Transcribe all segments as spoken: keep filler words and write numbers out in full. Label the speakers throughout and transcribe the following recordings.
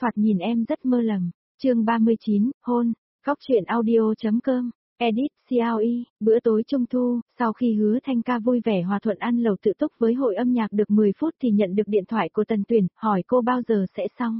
Speaker 1: Thoạt nhìn em rất mơ lầm. Chương ba mươi chín, hôn. Góc truyện audio.com. Edit xê lờ e, bữa tối trung thu, sau khi Hứa Thanh Ca vui vẻ hòa thuận ăn lẩu tự túc với hội âm nhạc được mười phút thì nhận được điện thoại của Tần Tuyền, hỏi cô bao giờ sẽ xong.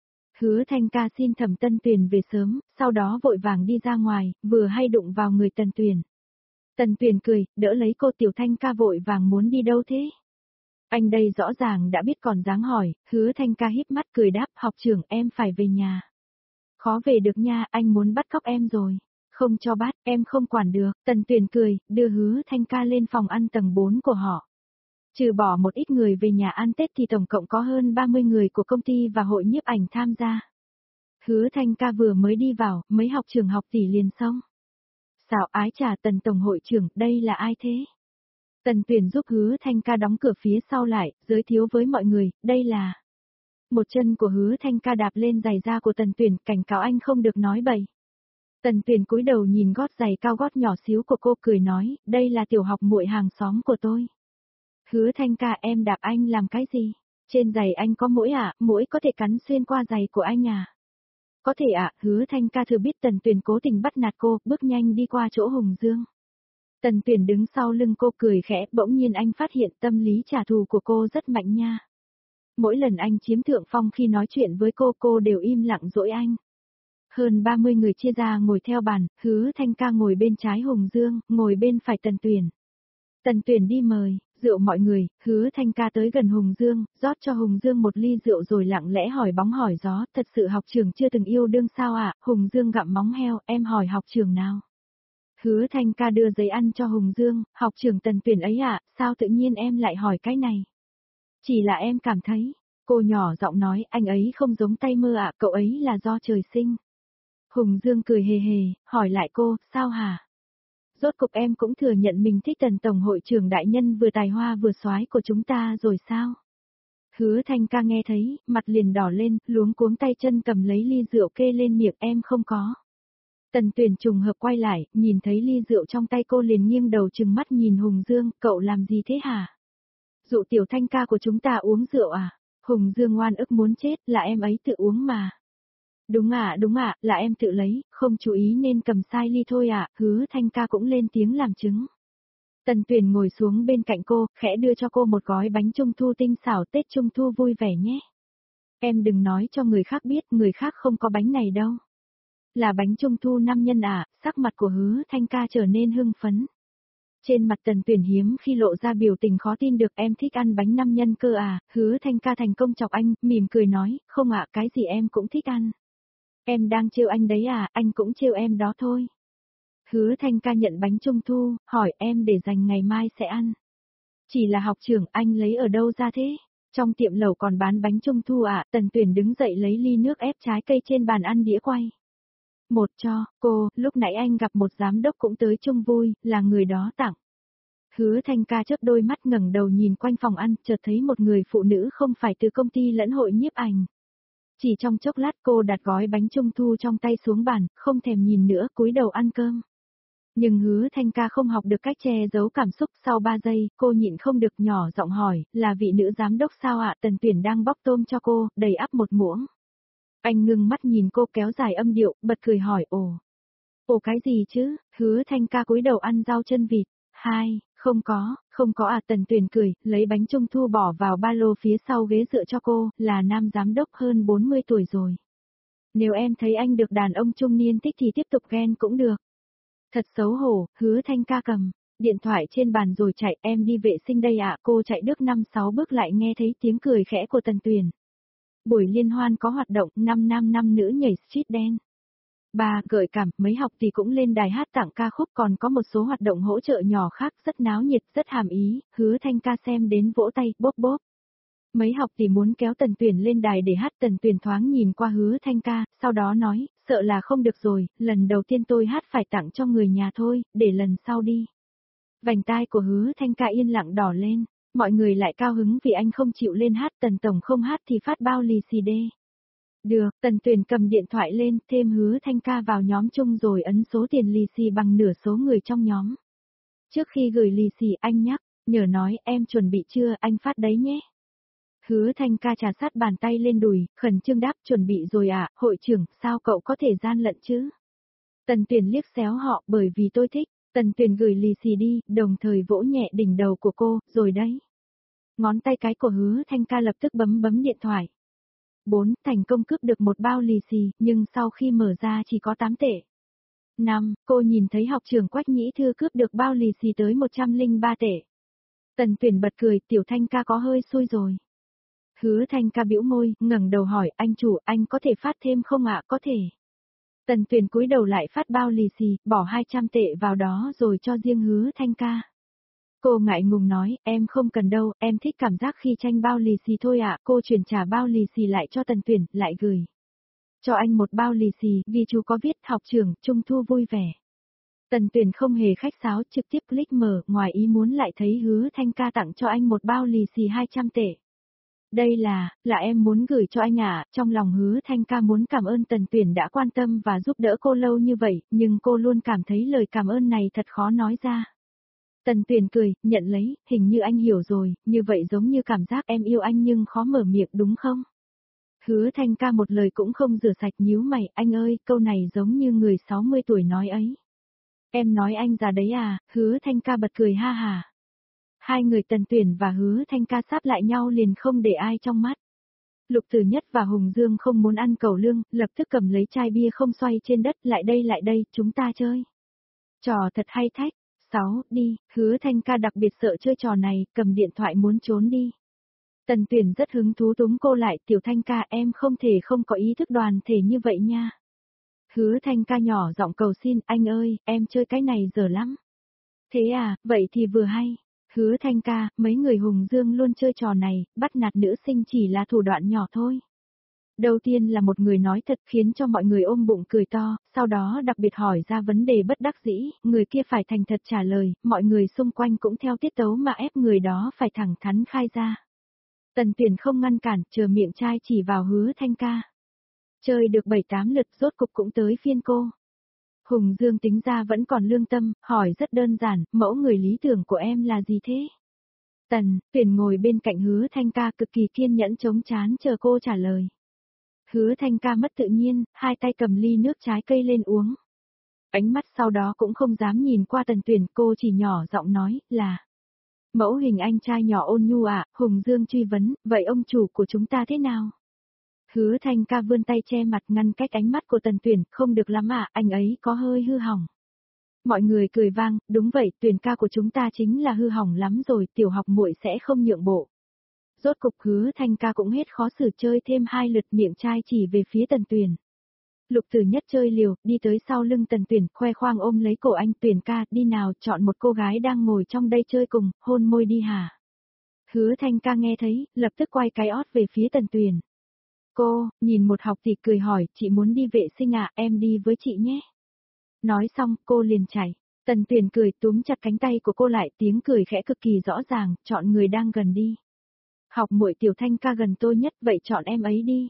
Speaker 1: Hứa Thanh Ca xin Thẩm Tân Tuyền về sớm, sau đó vội vàng đi ra ngoài, vừa hay đụng vào người Tần Tuyền. Tần Tuyền cười, đỡ lấy cô. Tiểu Thanh Ca vội vàng muốn đi đâu thế? Anh đây rõ ràng đã biết còn dáng hỏi. Hứa Thanh Ca híp mắt cười đáp, học trưởng em phải về nhà. Khó về được nha, anh muốn bắt cóc em rồi. Không cho bắt, em không quản được. Tần Tuyền cười, đưa Hứa Thanh Ca lên phòng ăn tầng bốn của họ. Trừ bỏ một ít người về nhà ăn Tết thì tổng cộng có hơn ba mươi người của công ty và hội nhiếp ảnh tham gia. Hứa Thanh Ca vừa mới đi vào, mấy học trưởng học tỷ liền xong. Xảo ái trà Tần tổng hội trưởng, đây là ai thế? Tần Tuyền giúp Hứa Thanh Ca đóng cửa phía sau lại, giới thiệu với mọi người, đây là... Một chân của Hứa Thanh Ca đạp lên giày da của Tần Tuyền, cảnh cáo anh không được nói bậy. Tần Tuyền cúi đầu nhìn gót giày cao gót nhỏ xíu của cô cười nói, đây là tiểu học muội hàng xóm của tôi. Hứa Thanh Ca, em đạp anh làm cái gì? Trên giày anh có muỗi à, muỗi có thể cắn xuyên qua giày của anh à? Có thể ạ. À, Hứa Thanh Ca thừa biết Tần Tuyền cố tình bắt nạt cô, bước nhanh đi qua chỗ Hùng Dương. Tần Tuyền đứng sau lưng cô cười khẽ, bỗng nhiên anh phát hiện tâm lý trả thù của cô rất mạnh nha. Mỗi lần anh chiếm thượng phong khi nói chuyện với cô, cô đều im lặng dỗi anh. Hơn ba mươi người chia ra ngồi theo bàn, Hứa Thanh Ca ngồi bên trái Hùng Dương, ngồi bên phải Tần Tuyền. Tần Tuyền đi mời, rượu mọi người, Hứa Thanh Ca tới gần Hùng Dương, rót cho Hùng Dương một ly rượu rồi lặng lẽ hỏi bóng hỏi gió, thật sự học trưởng chưa từng yêu đương sao ạ? À? Hùng Dương gặm móng heo, em hỏi học trưởng nào? Hứa Thanh Ca đưa giấy ăn cho Hùng Dương, học trưởng Tần Tuyền ấy ạ, à, sao tự nhiên em lại hỏi cái này? Chỉ là em cảm thấy, cô nhỏ giọng nói, anh ấy không giống tay mơ ạ, à, cậu ấy là do trời sinh. Hùng Dương cười hề hề, hỏi lại cô, sao hả? Rốt cục em cũng thừa nhận mình thích Tần tổng hội trưởng đại nhân vừa tài hoa vừa soái của chúng ta rồi sao? Hứa Thanh Ca nghe thấy, mặt liền đỏ lên, luống cuống tay chân cầm lấy ly rượu kê lên miệng, em không có. Tần Tuyền trùng hợp quay lại, nhìn thấy ly rượu trong tay cô liền nghiêng đầu trừng mắt nhìn Hùng Dương, cậu làm gì thế hả? Dụ Tiểu Thanh Ca của chúng ta uống rượu à? Hùng Dương oan ức muốn chết, là em ấy tự uống mà. Đúng ạ, à, đúng ạ, à, là em tự lấy, không chú ý nên cầm sai ly thôi ạ, à. Hứa Thanh Ca cũng lên tiếng làm chứng. Tần Tuyền ngồi xuống bên cạnh cô, khẽ đưa cho cô một gói bánh trung thu tinh xảo, Tết trung thu vui vẻ nhé. Em đừng nói cho người khác biết, người khác không có bánh này đâu. Là bánh trung thu năm nhân à, sắc mặt của Hứa Thanh Ca trở nên hưng phấn. Trên mặt Tần Tuyền hiếm khi lộ ra biểu tình khó tin được, em thích ăn bánh năm nhân cơ à? Hứa Thanh Ca thành công chọc anh, mỉm cười nói, không ạ, cái gì em cũng thích ăn. Em đang trêu anh đấy à, anh cũng trêu em đó thôi. Hứa Thanh Ca nhận bánh trung thu, hỏi em để dành ngày mai sẽ ăn. Chỉ là học trưởng, anh lấy ở đâu ra thế? Trong tiệm lẩu còn bán bánh trung thu à? Tần Tuyền đứng dậy lấy ly nước ép trái cây trên bàn ăn đĩa quay. Một cho, cô, lúc nãy anh gặp một giám đốc cũng tới chung vui, là người đó tặng. Hứa Thanh Ca chớp đôi mắt ngẩng đầu nhìn quanh phòng ăn, chợt thấy một người phụ nữ không phải từ công ty lẫn hội nhiếp ảnh. Chỉ trong chốc lát cô đặt gói bánh trung thu trong tay xuống bàn, không thèm nhìn nữa, cúi đầu ăn cơm. Nhưng Hứa Thanh Ca không học được cách che giấu cảm xúc, sau ba giây, cô nhịn không được nhỏ giọng hỏi, là vị nữ giám đốc sao ạ? Tần Tuyển đang bóc tôm cho cô, đầy ắp một muỗng. Anh ngưng mắt nhìn cô kéo dài âm điệu, bật cười hỏi, ồ. Ồ cái gì chứ? Hứa Thanh Ca cúi đầu ăn rau chân vịt. Hai, không có, không có à. Tần Tuyển cười, lấy bánh trung thu bỏ vào ba lô phía sau ghế dựa cho cô, là nam giám đốc hơn bốn mươi tuổi rồi. Nếu em thấy anh được đàn ông trung niên thích thì tiếp tục ghen cũng được. Thật xấu hổ, Hứa Thanh Ca cầm điện thoại trên bàn rồi chạy, em đi vệ sinh đây ạ. Cô chạy được năm sáu bước lại nghe thấy tiếng cười khẽ của Tần Tuyển. Buổi liên hoan có hoạt động, năm nam năm nữ nhảy street dance. Ba, gợi cảm, mấy học thì cũng lên đài hát tặng ca khúc, còn có một số hoạt động hỗ trợ nhỏ khác rất náo nhiệt, rất hàm ý. Hứa Thanh Ca xem đến vỗ tay, bóp bóp. Mấy học thì muốn kéo Tần Tuyển lên đài để hát. Tần Tuyển thoáng nhìn qua Hứa Thanh Ca, sau đó nói, sợ là không được rồi, lần đầu tiên tôi hát phải tặng cho người nhà thôi, để lần sau đi. Vành tai của Hứa Thanh Ca yên lặng đỏ lên, mọi người lại cao hứng vì anh không chịu lên hát. Tần Tổng không hát thì phát bao lì xì đê. Được, Tần Tuyển cầm điện thoại lên, thêm Hứa Thanh Ca vào nhóm chung rồi ấn số tiền lì xì bằng nửa số người trong nhóm. Trước khi gửi lì xì anh nhắc, nhờ nói em chuẩn bị chưa, anh phát đấy nhé. Hứa Thanh ca trà sát bàn tay lên đùi, khẩn trương đáp chuẩn bị rồi à, hội trưởng, sao cậu có thể gian lận chứ? Tần Tuyền liếc xéo họ, bởi vì tôi thích. Tần Tuyền gửi lì xì đi, đồng thời vỗ nhẹ đỉnh đầu của cô, rồi đấy. Ngón tay cái của Hứa Thanh ca lập tức bấm bấm điện thoại. bốn. Thành công cướp được một bao lì xì, nhưng sau khi mở ra chỉ có tám tệ. năm. Cô nhìn thấy học trưởng Quách Nhĩ Thư cướp được bao lì xì tới một trăm lẻ ba tệ. Tần Tuyền bật cười, Tiểu Thanh ca có hơi xui rồi. Hứa Thanh ca bĩu môi, ngẩng đầu hỏi, anh chủ, anh có thể phát thêm không ạ? Có thể. Tần Tuyền cúi đầu lại phát bao lì xì, bỏ hai trăm tệ vào đó rồi cho riêng Hứa Thanh ca. Cô ngại ngùng nói, em không cần đâu, em thích cảm giác khi tranh bao lì xì thôi ạ. Cô chuyển trả bao lì xì lại cho Tần Tuyền, lại gửi cho anh một bao lì xì, ghi chú có viết học trưởng, trung thu vui vẻ. Tần Tuyền không hề khách sáo, trực tiếp click mở, ngoài ý muốn lại thấy Hứa Thanh ca tặng cho anh một bao lì xì hai trăm tệ. Đây là, là em muốn gửi cho anh à, trong lòng Hứa Thanh ca muốn cảm ơn Tần Tuyền đã quan tâm và giúp đỡ cô lâu như vậy, nhưng cô luôn cảm thấy lời cảm ơn này thật khó nói ra. Tần Tuyền cười, nhận lấy, hình như anh hiểu rồi, như vậy giống như cảm giác em yêu anh nhưng khó mở miệng đúng không? Hứa Thanh ca một lời cũng không rửa sạch nhíu mày, anh ơi, câu này giống như người sáu mươi tuổi nói ấy. Em nói anh già đấy à, Hứa Thanh ca bật cười ha hà. Hai người Tần Tuyền và Hứa Thanh ca sáp lại nhau liền không để ai trong mắt. Lục Tử Nhất và Hùng Dương không muốn ăn cẩu lương, lập tức cầm lấy chai bia không xoay trên đất, lại đây lại đây, chúng ta chơi. Trò thật hay thách. sáu. Đi, Hứa Thanh ca đặc biệt sợ chơi trò này, cầm điện thoại muốn trốn đi. Tần Tuyền rất hứng thú túm cô lại, Tiểu Thanh ca em không thể không có ý thức đoàn thể như vậy nha. Hứa Thanh ca nhỏ giọng cầu xin, anh ơi, em chơi cái này dở lắm. Thế à, vậy thì vừa hay. Hứa Thanh ca, mấy người Hùng Dương luôn chơi trò này, bắt nạt nữ sinh chỉ là thủ đoạn nhỏ thôi. Đầu tiên là một người nói thật khiến cho mọi người ôm bụng cười to, sau đó đặc biệt hỏi ra vấn đề bất đắc dĩ, người kia phải thành thật trả lời, mọi người xung quanh cũng theo tiết tấu mà ép người đó phải thẳng thắn khai ra. Tần Tuyền không ngăn cản, chờ miệng trai chỉ vào Hứa Thanh ca. Chơi được bảy tám lượt rốt cục cũng tới phiên cô. Hùng Dương tính ra vẫn còn lương tâm, hỏi rất đơn giản, mẫu người lý tưởng của em là gì thế? Tần, Tuyền ngồi bên cạnh Hứa Thanh ca cực kỳ kiên nhẫn chống chán chờ cô trả lời. Hứa Thanh ca mất tự nhiên, hai tay cầm ly nước trái cây lên uống. Ánh mắt sau đó cũng không dám nhìn qua Tần Tuyền, cô chỉ nhỏ giọng nói, là mẫu hình anh trai nhỏ ôn nhu ạ. Hùng Dương truy vấn, vậy ông chủ của chúng ta thế nào? Hứa Thanh ca vươn tay che mặt ngăn cách ánh mắt của Tần Tuyền, không được lắm ạ, anh ấy có hơi hư hỏng. Mọi người cười vang, đúng vậy, Tuyền ca của chúng ta chính là hư hỏng lắm rồi, tiểu học muội sẽ không nhượng bộ. Rốt cục Hứa Thanh ca cũng hết khó xử, chơi thêm hai lượt, miệng trai chỉ về phía Tần Tuyền. Lục Tử Nhất chơi liều, đi tới sau lưng Tần Tuyền, khoe khoang ôm lấy cổ anh, Tuyền ca, đi nào, chọn một cô gái đang ngồi trong đây chơi cùng, hôn môi đi hả? Hứa Thanh ca nghe thấy, lập tức quay cái ót về phía Tần Tuyền. Cô, nhìn một học tỷ cười hỏi, chị muốn đi vệ sinh à, em đi với chị nhé. Nói xong, cô liền chạy. Tần Tuyền cười túm chặt cánh tay của cô lại, tiếng cười khẽ cực kỳ rõ ràng, chọn người đang gần đi. Học muội Tiểu Thanh ca gần tôi nhất, vậy chọn em ấy đi.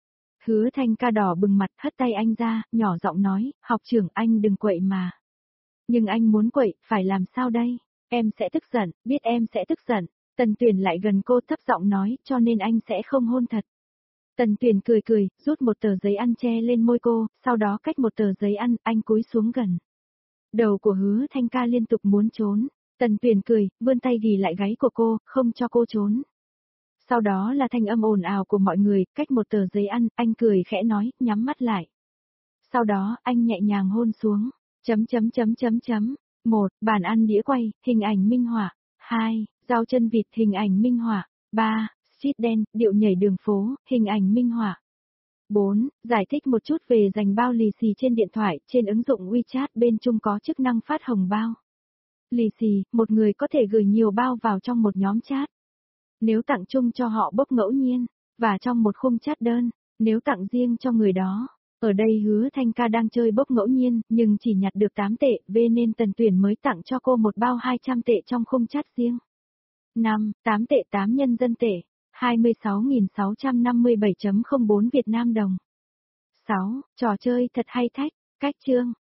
Speaker 1: Hứa Thanh ca đỏ bừng mặt, hất tay anh ra, nhỏ giọng nói, học trưởng anh đừng quậy mà. Nhưng anh muốn quậy, phải làm sao đây? Em sẽ tức giận, biết em sẽ tức giận. Tần Tuyền lại gần cô thấp giọng nói, cho nên anh sẽ không hôn thật. Tần Tuyền cười cười, rút một tờ giấy ăn che lên môi cô, sau đó cách một tờ giấy ăn, anh cúi xuống gần. Đầu của Hứa Thanh ca liên tục muốn trốn. Tần Tuyền cười, vươn tay ghì lại gáy của cô, không cho cô trốn. Sau đó là thanh âm ồn ào của mọi người, cách một tờ giấy ăn, anh cười khẽ nói, nhắm mắt lại. Sau đó, anh nhẹ nhàng hôn xuống, chấm chấm chấm chấm chấm. một. Bàn ăn đĩa quay, hình ảnh minh họa. hai. Rau chân vịt, hình ảnh minh họa. ba. Street dance, điệu nhảy đường phố, hình ảnh minh họa. bốn. Giải thích một chút về dành bao lì xì trên điện thoại, trên ứng dụng WeChat bên chung có chức năng phát hồng bao. Lì xì, một người có thể gửi nhiều bao vào trong một nhóm chat. Nếu tặng chung cho họ bốc ngẫu nhiên, và trong một khung chat đơn, nếu tặng riêng cho người đó. Ở đây Hứa Thanh ca đang chơi bốc ngẫu nhiên, nhưng chỉ nhặt được tám tệ, về nên Tần Tuyền mới tặng cho cô một bao hai trăm tệ trong khung chat riêng. năm. tám tệ tám nhân dân tệ, hai mươi sáu nghìn sáu trăm năm mươi bảy phẩy không bốn Việt Nam đồng. sáu. Trò chơi thật hay thách, cách chương.